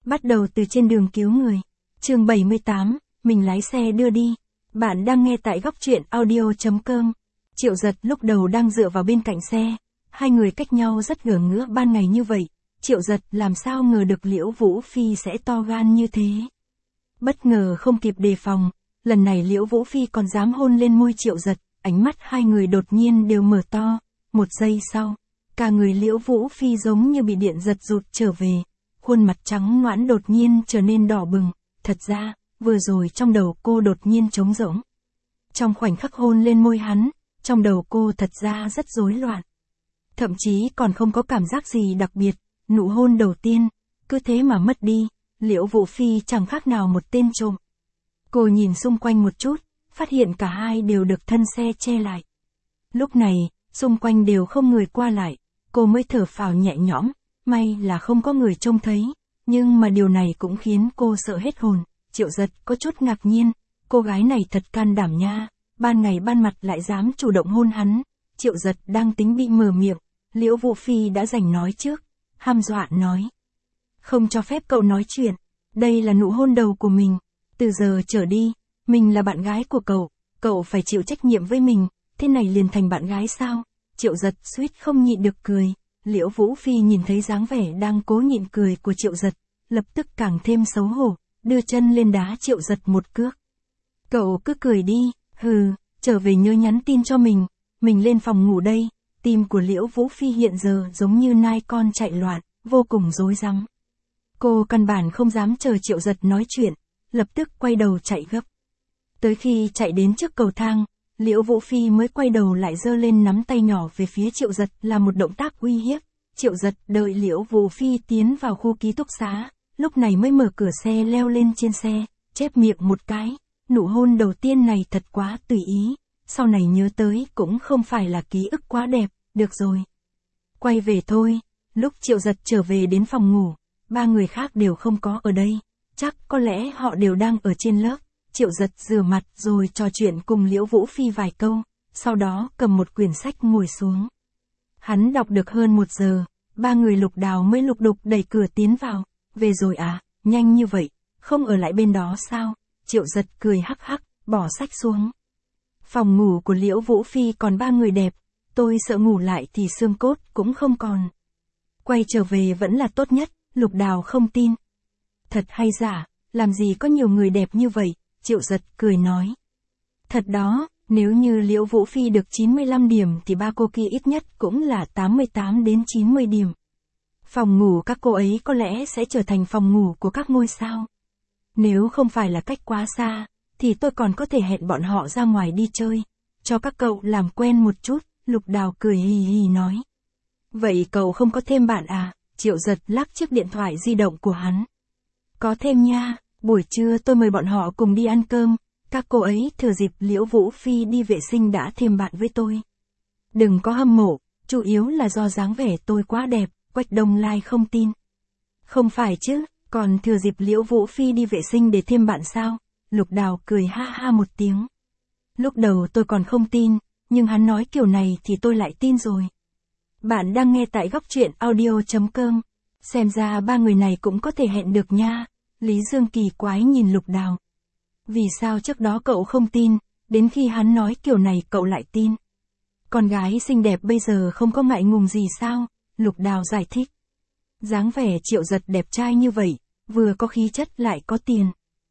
Bắt đầu từ trên đường cứu người. Chương 78, mình lái xe đưa đi. Bạn đang nghe tại góc truyện audio.com. Triệu Giật lúc đầu đang dựa vào bên cạnh xe. Hai người cách nhau rất ngờ ngỡ ban ngày như vậy. Triệu Giật làm sao ngờ được Liễu Vũ Phi sẽ to gan như thế. Bất ngờ không kịp đề phòng. Lần này Liễu Vũ Phi còn dám hôn lên môi Triệu Giật. Ánh mắt hai người đột nhiên đều mở to. Một giây sau, cả người Liễu Vũ Phi giống như bị điện giật rụt trở về. Khuôn mặt trắng nõn đột nhiên trở nên đỏ bừng. Thật ra, vừa rồi trong đầu cô đột nhiên trống rỗng. Trong khoảnh khắc hôn lên môi hắn, trong đầu cô thật ra rất rối loạn. Thậm chí còn không có cảm giác gì đặc biệt, nụ hôn đầu tiên, cứ thế mà mất đi, Liễu Vũ Phi chẳng khác nào một tên trộm. Cô nhìn xung quanh một chút, phát hiện cả hai đều được thân xe che lại. Lúc này, xung quanh đều không người qua lại, cô mới thở phào nhẹ nhõm, may là không có người trông thấy, nhưng mà điều này cũng khiến cô sợ hết hồn. Triệu Giật có chút ngạc nhiên, cô gái này thật can đảm nha, ban ngày ban mặt lại dám chủ động hôn hắn. Triệu Giật đang tính bị mở miệng, Liễu Vũ Phi đã giành nói trước, hăm dọa nói. Không cho phép cậu nói chuyện, đây là nụ hôn đầu của mình, từ giờ trở đi, mình là bạn gái của cậu phải chịu trách nhiệm với mình, thế này liền thành bạn gái sao? Triệu Giật suýt không nhịn được cười, Liễu Vũ Phi nhìn thấy dáng vẻ đang cố nhịn cười của Triệu Giật, lập tức càng thêm xấu hổ, đưa chân lên đá Triệu Giật một cước. Cậu cứ cười đi, trở về nhớ nhắn tin cho mình lên phòng ngủ đây. Tim của Liễu Vũ Phi hiện giờ giống như nai con chạy loạn, vô cùng rối rắm. Cô căn bản không dám chờ Triệu Giật nói chuyện, lập tức quay đầu chạy gấp. Tới khi chạy đến trước cầu thang, Liễu Vũ Phi mới quay đầu lại giơ lên nắm tay nhỏ về phía Triệu Giật là một động tác uy hiếp. Triệu Giật đợi Liễu Vũ Phi tiến vào khu ký túc xá, lúc này mới mở cửa xe leo lên trên xe, chép miệng một cái. Nụ hôn đầu tiên này thật quá tùy ý, sau này nhớ tới cũng không phải là ký ức quá đẹp, được rồi. Quay về thôi. Lúc Triệu Giật trở về đến phòng ngủ, ba người khác đều không có ở đây, chắc có lẽ họ đều đang ở trên lớp. Triệu Giật rửa mặt rồi trò chuyện cùng Liễu Vũ Phi vài câu, sau đó cầm một quyển sách ngồi xuống. Hắn đọc được hơn 1 giờ, ba người Lục Đào mới lục đục đẩy cửa tiến vào. Về rồi à, nhanh như vậy, không ở lại bên đó sao? Triệu Giật cười hắc hắc, bỏ sách xuống. Phòng ngủ của Liễu Vũ Phi còn 3 người đẹp, tôi sợ ngủ lại thì xương cốt cũng không còn. Quay trở về vẫn là tốt nhất, Lục Đào không tin. Thật hay giả, làm gì có nhiều người đẹp như vậy, Triệu Giật cười nói. Thật đó, nếu như Liễu Vũ Phi được 95 điểm thì ba cô kia ít nhất cũng là 88 đến 90 điểm. Phòng ngủ các cô ấy có lẽ sẽ trở thành phòng ngủ của các ngôi sao. Nếu không phải là cách quá xa, thì tôi còn có thể hẹn bọn họ ra ngoài đi chơi, cho các cậu làm quen một chút, Lục Đào cười hì hì nói. Vậy cậu không có thêm bạn à? Triệu Giật lắc chiếc điện thoại di động của hắn. Có thêm nha, buổi trưa tôi mời bọn họ cùng đi ăn cơm, các cô ấy thừa dịp Liễu Vũ Phi đi vệ sinh đã thêm bạn với tôi. Đừng có hâm mộ, chủ yếu là do dáng vẻ tôi quá đẹp, Quách Đông Lai không tin. Không phải chứ, còn thừa dịp Liễu Vũ Phi đi vệ sinh để thêm bạn sao? Lục Đào cười ha ha một tiếng. Lúc đầu tôi còn không tin, nhưng hắn nói kiểu này thì tôi lại tin rồi. Bạn đang nghe tại góc truyện audio.com. Xem ra ba người này cũng có thể hẹn được nha. Lý Dương kỳ quái nhìn Lục Đào. Vì sao trước đó cậu không tin, đến khi hắn nói kiểu này cậu lại tin? Con gái xinh đẹp bây giờ không có ngại ngùng gì sao? Lục Đào giải thích. Dáng vẻ Triệu Giật đẹp trai như vậy, vừa có khí chất lại có tiền.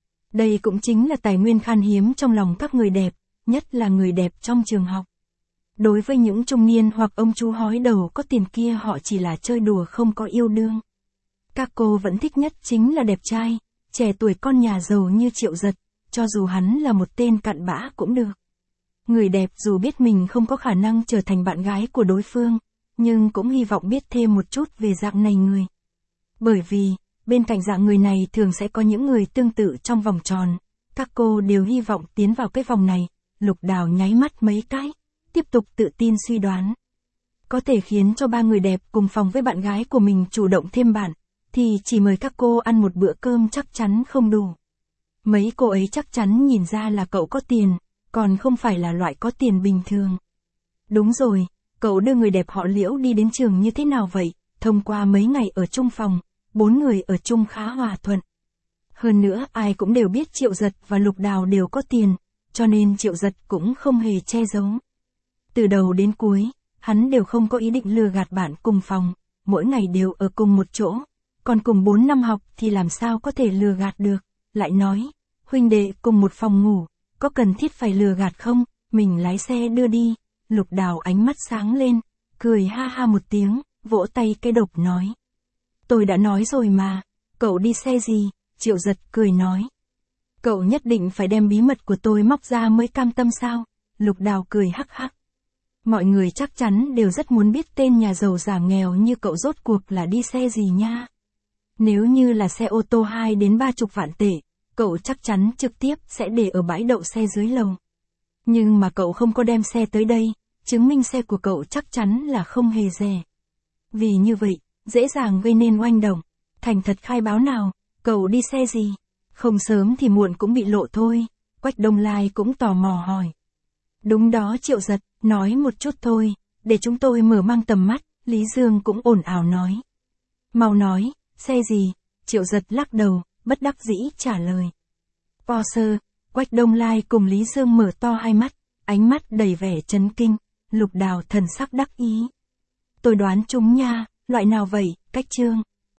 Đây cũng chính là tài nguyên khan hiếm trong lòng các người đẹp, nhất là người đẹp trong trường học. Đối với những trung niên hoặc ông chú hói đầu có tiền kia họ chỉ là chơi đùa không có yêu đương. Các cô vẫn thích nhất chính là đẹp trai, trẻ tuổi con nhà giàu như Triệu Giật, cho dù hắn là một tên cặn bã cũng được. Người đẹp dù biết mình không có khả năng trở thành bạn gái của đối phương, nhưng cũng hy vọng biết thêm một chút về dạng này người. Bởi vì, bên cạnh dạng người này thường sẽ có những người tương tự trong vòng tròn, các cô đều hy vọng tiến vào cái vòng này. Lục Đào nháy mắt mấy cái, tiếp tục tự tin suy đoán. Có thể khiến cho ba người đẹp cùng phòng với bạn gái của mình chủ động thêm bạn, thì chỉ mời các cô ăn một bữa cơm chắc chắn không đủ. Mấy cô ấy chắc chắn nhìn ra là cậu có tiền, còn không phải là loại có tiền bình thường. Đúng rồi, cậu đưa người đẹp họ Liễu đi đến trường như thế nào vậy? Thông qua mấy ngày ở chung phòng, 4 người ở chung khá hòa thuận. Hơn nữa ai cũng đều biết Triệu Giật và Lục Đào đều có tiền, cho nên Triệu Giật cũng không hề che giấu. Từ đầu đến cuối, hắn đều không có ý định lừa gạt bạn cùng phòng, mỗi ngày đều ở cùng một chỗ, còn cùng 4 năm học thì làm sao có thể lừa gạt được, lại nói, huynh đệ cùng một phòng ngủ, có cần thiết phải lừa gạt không, mình lái xe đưa đi. Lục Đào ánh mắt sáng lên, cười ha ha một tiếng, vỗ tay cái độc nói. Tôi đã nói rồi mà, cậu đi xe gì? Triệu Giật cười nói. Cậu nhất định phải đem bí mật của tôi móc ra mới cam tâm sao? Lục Đào cười hắc hắc. Mọi người chắc chắn đều rất muốn biết tên nhà giàu giảm nghèo như cậu rốt cuộc là đi xe gì nha. Nếu như là xe ô tô 2 đến 30 vạn tệ, cậu chắc chắn trực tiếp sẽ để ở bãi đậu xe dưới lầu. Nhưng mà cậu không có đem xe tới đây, chứng minh xe của cậu chắc chắn là không hề rẻ. Vì như vậy, dễ dàng gây nên oanh động. Thành thật khai báo nào, cậu đi xe gì? Không sớm thì muộn cũng bị lộ thôi. Quách Đông Lai cũng tò mò hỏi. Đúng đó Triệu Giật, nói một chút thôi, để chúng tôi mở mang tầm mắt, Lý Dương cũng ồn ào nói. Mau nói, xe gì? Triệu Giật lắc đầu, bất đắc dĩ trả lời. Porsche. Quách Đông Lai cùng Lý Dương mở to hai mắt, ánh mắt đầy vẻ chấn kinh. Lục Đào thần sắc đắc ý. Tôi đoán chúng nha, loại nào vậy, Cách Trương?